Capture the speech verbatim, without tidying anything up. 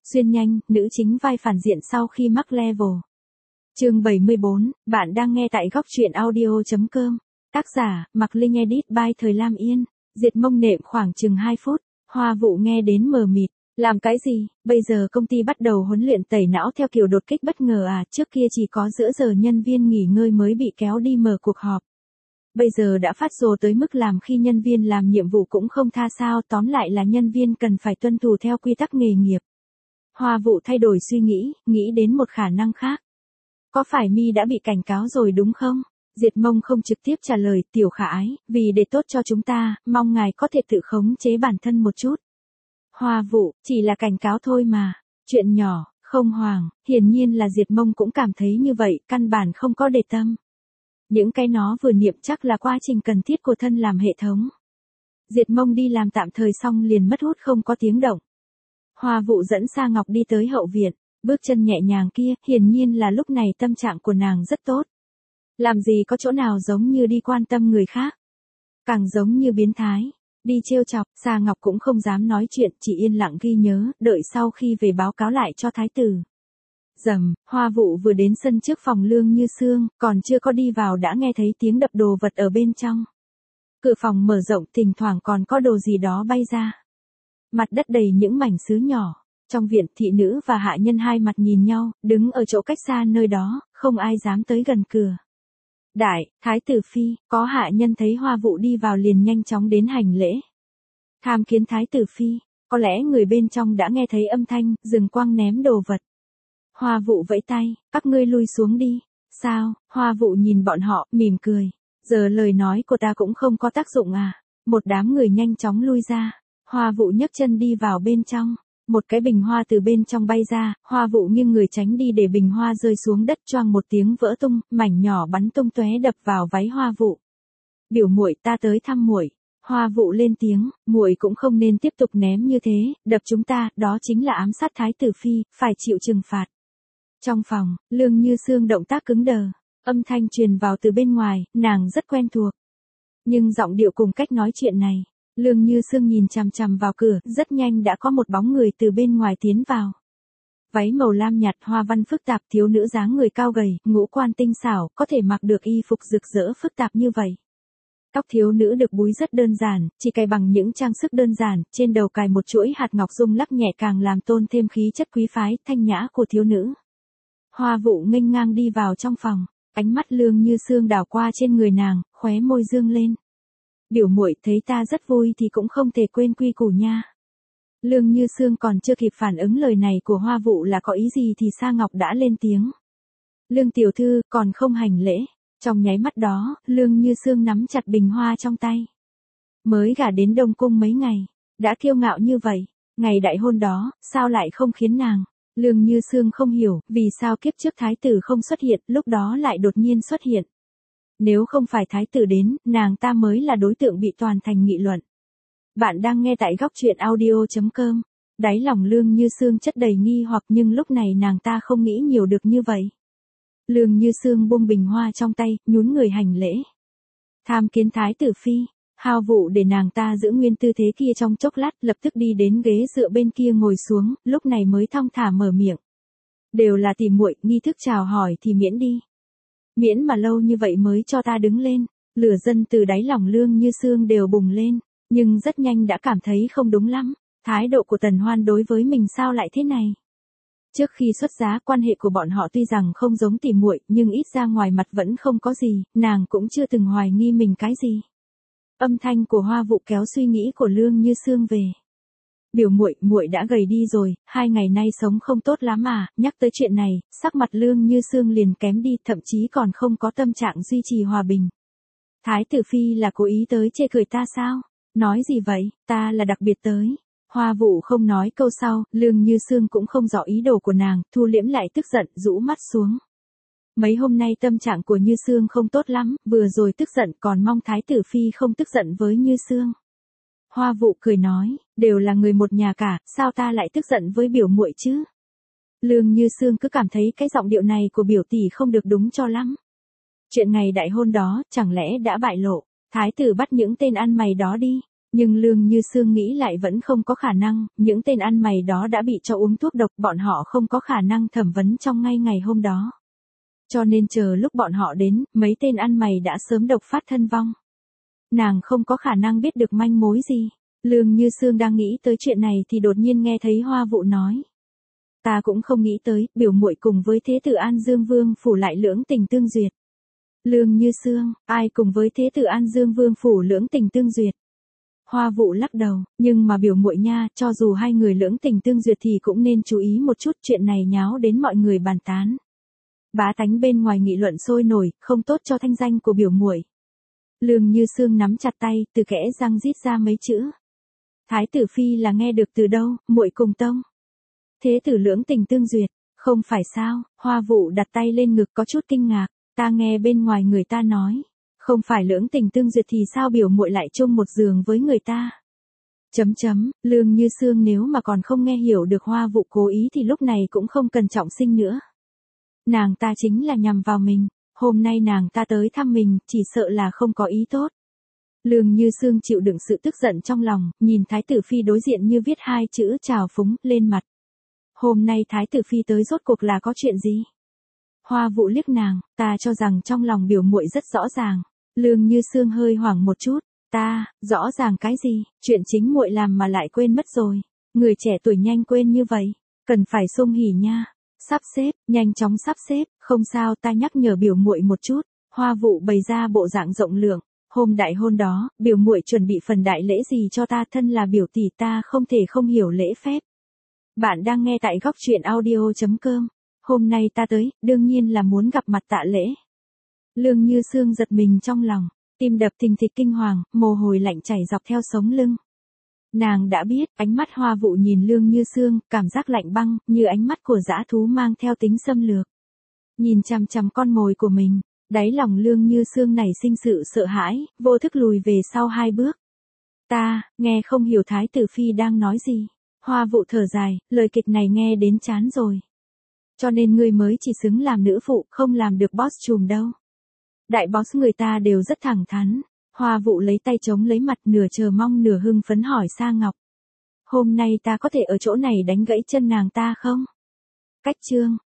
Xuyên nhanh, nữ chính vai phản diện sau khi mắc level. Chương bảy mươi bốn, bạn đang nghe tại góc truyện audio chấm com. Tác giả, Mạc Linh edit by Thời Lam Yên. Diệt mông nệm khoảng chừng hai phút. Hoa Vụ nghe đến mờ mịt. Làm cái gì? Bây giờ công ty bắt đầu huấn luyện tẩy não theo kiểu đột kích bất ngờ à? Trước kia chỉ có giữa giờ nhân viên nghỉ ngơi mới bị kéo đi mở cuộc họp. Bây giờ đã phát rồ tới mức làm khi nhân viên làm nhiệm vụ cũng không tha sao, tóm lại là nhân viên cần phải tuân thủ theo quy tắc nghề nghiệp. Hoa Vụ thay đổi suy nghĩ, nghĩ đến một khả năng khác. Có phải Mi đã bị cảnh cáo rồi đúng không? Diệt mông không trực tiếp trả lời, tiểu khả ái, vì để tốt cho chúng ta, mong ngài có thể tự khống chế bản thân một chút. Hoa Vụ, chỉ là cảnh cáo thôi mà, chuyện nhỏ, không hoàng, hiển nhiên là Diệt mông cũng cảm thấy như vậy, căn bản không có để tâm. Những cái nó vừa niệm chắc là quá trình cần thiết của thân làm hệ thống. Diệt mông đi làm tạm thời xong liền mất hút không có tiếng động. Hoa Vụ dẫn Sa Ngọc đi tới hậu viện, bước chân nhẹ nhàng kia, hiển nhiên là lúc này tâm trạng của nàng rất tốt. Làm gì có chỗ nào giống như đi quan tâm người khác. Càng giống như biến thái, đi trêu chọc, Sa Ngọc cũng không dám nói chuyện, chỉ yên lặng ghi nhớ, đợi sau khi về báo cáo lại cho thái tử. Rầm, Hoa Vụ vừa đến sân trước phòng Lương Như Sương, còn chưa có đi vào đã nghe thấy tiếng đập đồ vật ở bên trong. Cửa phòng mở rộng, thỉnh thoảng còn có đồ gì đó bay ra. Mặt đất đầy những mảnh sứ nhỏ. Trong viện, thị nữ và hạ nhân hai mặt nhìn nhau, đứng ở chỗ cách xa nơi đó, không ai dám tới gần cửa. Đại, thái tử phi, có hạ nhân thấy Hoa Vụ đi vào liền nhanh chóng đến hành lễ. Tham kiến thái tử phi, có lẽ người bên trong đã nghe thấy âm thanh, dừng quăng ném đồ vật. Hoa Vụ vẫy tay, các ngươi lui xuống đi. Sao? Hoa Vụ nhìn bọn họ, mỉm cười. Giờ lời nói của ta cũng không có tác dụng à? Một đám người nhanh chóng lui ra. Hoa Vụ nhấc chân đi vào bên trong. Một cái bình hoa từ bên trong bay ra, Hoa Vụ nghiêng người tránh đi để bình hoa rơi xuống đất choang một tiếng vỡ tung, mảnh nhỏ bắn tung tóe đập vào váy Hoa Vụ. Biểu muội, ta tới thăm muội. Hoa Vụ lên tiếng, muội cũng không nên tiếp tục ném như thế, đập chúng ta, đó chính là ám sát thái tử phi, phải chịu trừng phạt. Trong phòng, Lương Như Sương động tác cứng đờ, âm thanh truyền vào từ bên ngoài, nàng rất quen thuộc. Nhưng giọng điệu cùng cách nói chuyện này, Lương Như Sương nhìn chằm chằm vào cửa, rất nhanh đã có một bóng người từ bên ngoài tiến vào. Váy màu lam nhạt, hoa văn phức tạp, thiếu nữ dáng người cao gầy, ngũ quan tinh xảo, có thể mặc được y phục rực rỡ phức tạp như vậy. Tóc thiếu nữ được búi rất đơn giản, chỉ cài bằng những trang sức đơn giản, trên đầu cài một chuỗi hạt ngọc rung lắc nhẹ càng làm tôn thêm khí chất quý phái, thanh nhã của thiếu nữ. Hoa Vụ nghênh ngang đi vào trong phòng, ánh mắt Lương Như Sương đảo qua trên người nàng, khóe môi dương lên. Biểu muội, thấy ta rất vui thì cũng không thể quên quy củ nha. Lương Như Sương còn chưa kịp phản ứng lời này của Hoa Vụ là có ý gì thì Sa Ngọc đã lên tiếng. Lương tiểu thư, còn không hành lễ. Trong nháy mắt đó, Lương Như Sương nắm chặt bình hoa trong tay. Mới gả đến Đông Cung mấy ngày, đã kiêu ngạo như vậy, ngày đại hôn đó, sao lại không khiến nàng? Lương Như Sương không hiểu, vì sao kiếp trước thái tử không xuất hiện, lúc đó lại đột nhiên xuất hiện. Nếu không phải thái tử đến, nàng ta mới là đối tượng bị toàn thành nghị luận. Bạn đang nghe tại góc truyện audio chấm com. Đáy lòng Lương Như Sương chất đầy nghi hoặc nhưng lúc này nàng ta không nghĩ nhiều được như vậy. Lương Như Sương buông bình hoa trong tay, nhún người hành lễ. Tham kiến thái tử phi. Hao Vụ để nàng ta giữ nguyên tư thế kia trong chốc lát, lập tức đi đến ghế dựa bên kia ngồi xuống, lúc này mới thong thả mở miệng. Đều là tỷ muội, nghi thức chào hỏi thì miễn đi. Miễn mà lâu như vậy mới cho ta đứng lên. Lửa dân từ đáy lòng Lương Như Sương đều bùng lên, nhưng rất nhanh đã cảm thấy không đúng lắm. Thái độ của Tần Hoan đối với mình sao lại thế này? Trước khi xuất giá, quan hệ của bọn họ tuy rằng không giống tỷ muội, nhưng ít ra ngoài mặt vẫn không có gì, nàng cũng chưa từng hoài nghi mình cái gì. Âm thanh của Hoa Vụ kéo suy nghĩ của Lương Như Sương về. Biểu muội, muội đã gầy đi rồi, hai ngày nay sống không tốt lắm à? Nhắc tới chuyện này, sắc mặt Lương Như Sương liền kém đi, thậm chí còn không có tâm trạng duy trì hòa bình. Thái tử phi là cố ý tới chê cười ta sao? Nói gì vậy, ta là đặc biệt tới. Hoa Vụ không nói câu sau, Lương Như Sương cũng không rõ ý đồ của nàng, thu liễm lại tức giận, rũ mắt xuống. Mấy hôm nay tâm trạng của Như Sương không tốt lắm, vừa rồi tức giận còn mong thái tử phi không tức giận với Như Sương. Hoa Vụ cười nói, đều là người một nhà cả, sao ta lại tức giận với biểu muội chứ? Lương Như Sương cứ cảm thấy cái giọng điệu này của biểu tỷ không được đúng cho lắm. Chuyện ngày đại hôn đó, chẳng lẽ đã bại lộ, thái tử bắt những tên ăn mày đó đi. Nhưng Lương Như Sương nghĩ lại vẫn không có khả năng, những tên ăn mày đó đã bị cho uống thuốc độc, bọn họ không có khả năng thẩm vấn trong ngay ngày hôm đó. Cho nên chờ lúc bọn họ đến, mấy tên ăn mày đã sớm độc phát thân vong. Nàng không có khả năng biết được manh mối gì. Lương Như Sương đang nghĩ tới chuyện này thì đột nhiên nghe thấy Hoa Vụ nói. Ta cũng không nghĩ tới, biểu muội cùng với Thế tử An Dương Vương phủ lại lưỡng tình tương duyệt. Lương Như Sương, ai cùng với Thế tử An Dương Vương phủ lưỡng tình tương duyệt? Hoa Vụ lắc đầu, nhưng mà biểu muội nha, cho dù hai người lưỡng tình tương duyệt thì cũng nên chú ý một chút, chuyện này nháo đến mọi người bàn tán. Bá tánh bên ngoài nghị luận sôi nổi, không tốt cho thanh danh của biểu muội. Lương Như Sương nắm chặt tay, từ kẽ răng rít ra mấy chữ. Thái tử phi là nghe được từ đâu, muội cùng tông. Thế tử lưỡng tình tương duyệt, không phải sao? Hoa Vụ đặt tay lên ngực có chút kinh ngạc, ta nghe bên ngoài người ta nói, không phải lưỡng tình tương duyệt thì sao biểu muội lại chung một giường với người ta? Chấm chấm, Lương Như Sương nếu mà còn không nghe hiểu được Hoa Vụ cố ý thì lúc này cũng không cần trọng sinh nữa. Nàng ta chính là nhằm vào mình, hôm nay nàng ta tới thăm mình, chỉ sợ là không có ý tốt. Lương Như Sương chịu đựng sự tức giận trong lòng, nhìn Thái tử phi đối diện như viết hai chữ trào phúng lên mặt. Hôm nay Thái tử phi tới rốt cuộc là có chuyện gì? Hoa Vụ liếc nàng, ta cho rằng trong lòng biểu muội rất rõ ràng. Lương Như Sương hơi hoảng một chút, ta, rõ ràng cái gì, chuyện chính muội làm mà lại quên mất rồi. Người trẻ tuổi nhanh quên như vậy, cần phải sung hỉ nha. Sắp xếp, nhanh chóng sắp xếp, không sao, ta nhắc nhở biểu muội một chút. Hoa Vụ bày ra bộ dạng rộng lượng, hôm đại hôn đó, biểu muội chuẩn bị phần đại lễ gì cho ta, thân là biểu tỷ ta không thể không hiểu lễ phép. Bạn đang nghe tại góc truyện audio chấm com. Hôm nay ta tới, đương nhiên là muốn gặp mặt tạ lễ. Lương Như Sương giật mình trong lòng, tim đập thình thịch kinh hoàng, mồ hôi lạnh chảy dọc theo sống lưng. Nàng đã biết, ánh mắt Hoa Vụ nhìn Lương Như Sương, cảm giác lạnh băng, như ánh mắt của dã thú mang theo tính xâm lược. Nhìn chằm chằm con mồi của mình, đáy lòng Lương Như Sương nảy sinh sự sợ hãi, vô thức lùi về sau hai bước. Ta, nghe không hiểu Thái tử phi đang nói gì. Hoa Vụ thở dài, lời kịch này nghe đến chán rồi. Cho nên ngươi mới chỉ xứng làm nữ phụ, không làm được boss trùm đâu. Đại boss người ta đều rất thẳng thắn. Hoa Vụ lấy tay chống lấy mặt, nửa chờ mong nửa hưng phấn hỏi Sa Ngọc. Hôm nay ta có thể ở chỗ này đánh gãy chân nàng ta không? Cách chương.